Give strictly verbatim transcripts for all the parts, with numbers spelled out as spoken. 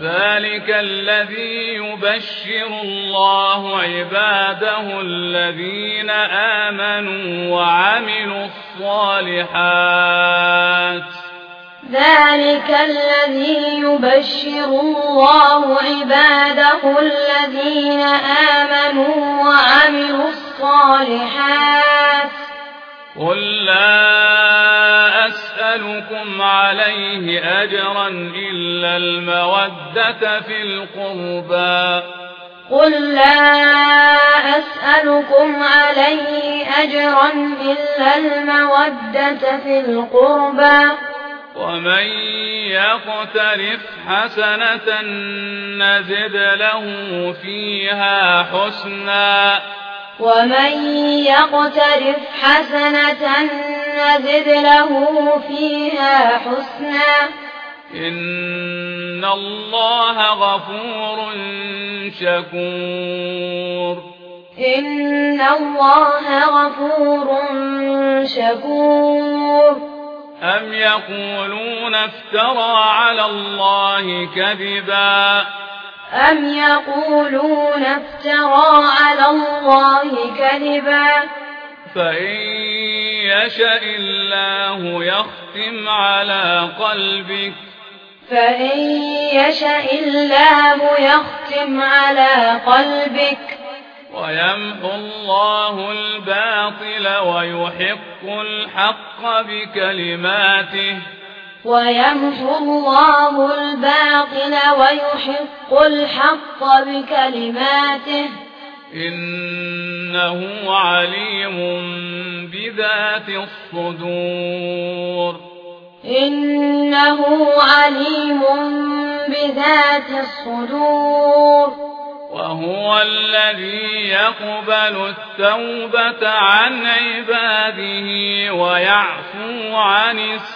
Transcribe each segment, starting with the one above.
ذلك الذي يبشر الله عباده الذين آمنوا وعملوا الصالحات ذلك الذي يبشر الله عباده الذين آمنوا وعملوا الصالحات قل لا أسألكم عليه أجرا إلا المودة في القربى قل لا أسألكم عليه أجرا إلا المودة في القربى ومن يقترف حسنة نزد له فيها حسنا ومن يقترف حسنة نزد له فيها حسنا إن الله غفور شكور إن الله غفور شكور أم يقولون افترى على الله كذبا أم يقولون افترى على الله كذبا فإن يشأ الله يختم على قلبك فإن يشأ الله يختم على قلبك ويمحو الله الباطل ويحق الحق بكلماته ويمحو الله الباطل ويحق الحق بكلماته إنه عليم بذات الصدور إنه عليم بذات الصدور وهو الذي يقبل التوبة عن عباده ويعفو عن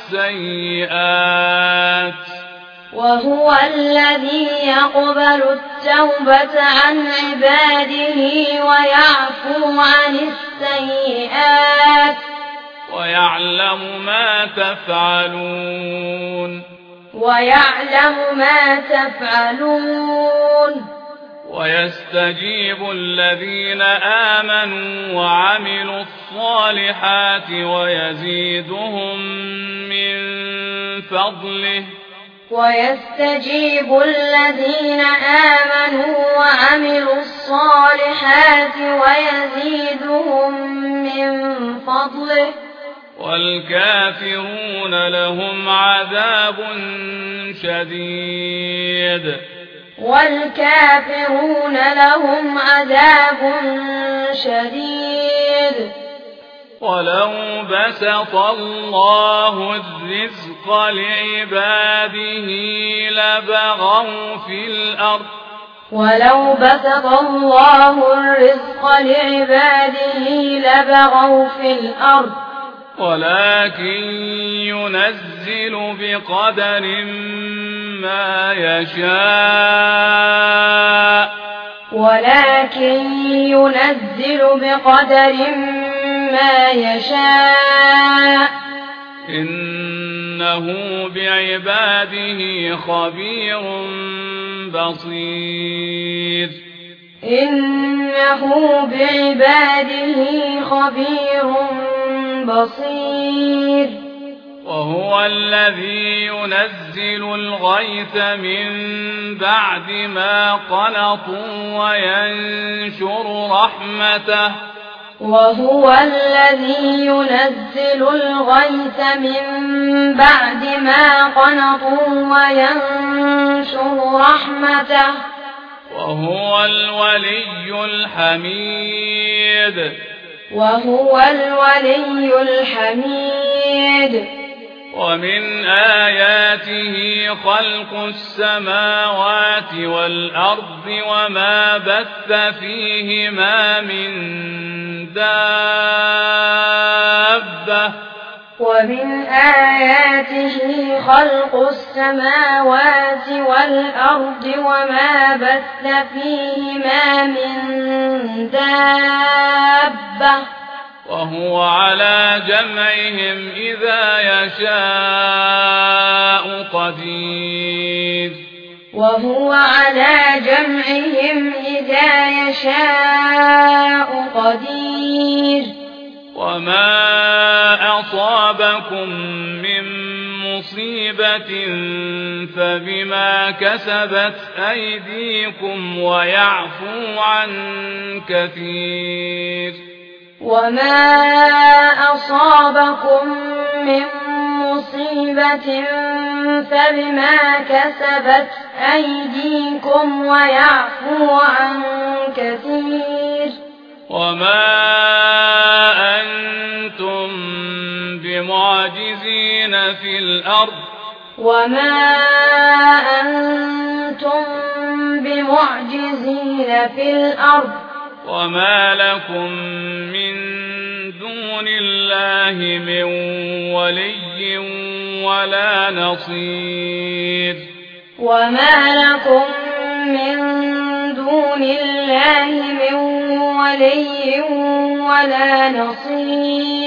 السيئات وهو الذي يقبل التوبة عن عباده ويعفو عن السيئات ويعلم ما تفعلون ويعلم ما تفعلون ويستجيب الذين آمنوا وعملوا الصالحات ويزيدهم من فضله ويستجيب الذين آمنوا وعملوا الصالحات ويزيدهم من فضله والكافرون لهم عذاب شديد والكافرون لهم عذاب شديد ولو بسط الله الرزق لعباده لبغوا في الأرض ولو بسط الله الرزق لعباده لبغوا في الأرض ولكن ينزل بقدر ما يشاء ولكن ينزل بقدر ما يشاء إنه بعباده خبير بصير إنه بعباده خبير بصير وهو الذي ينزل الغيث من بعد ما قنطوا وينشر رحمته وهو الذي ينزل الغيث من بعد ما قنطوا وينشر رحمته وهو الولي الحميد وهو الولي الحميد ومن آياته خلق السماوات والأرض وما بث فيهما من دابة ومن آياته خلق السماوات والأرض وما بث فيهما من دابة وهو على جمعهم إذا يشاء قدير وهو على جمعهم إذا يشاء قدير وما أصابكم من مصيبة فبما كسبت أيديكم ويعفو عن كثير وما أصابكم من مصيبة فبما كسبت أيديكم ويعفو عن كثير وما أنتم بمعجزين في الأرض وما أنتم بمعجزين في الأرض وما لكم من دون الله من ولي ولا نصير وما لكم من دون الله من ولي ولا نصير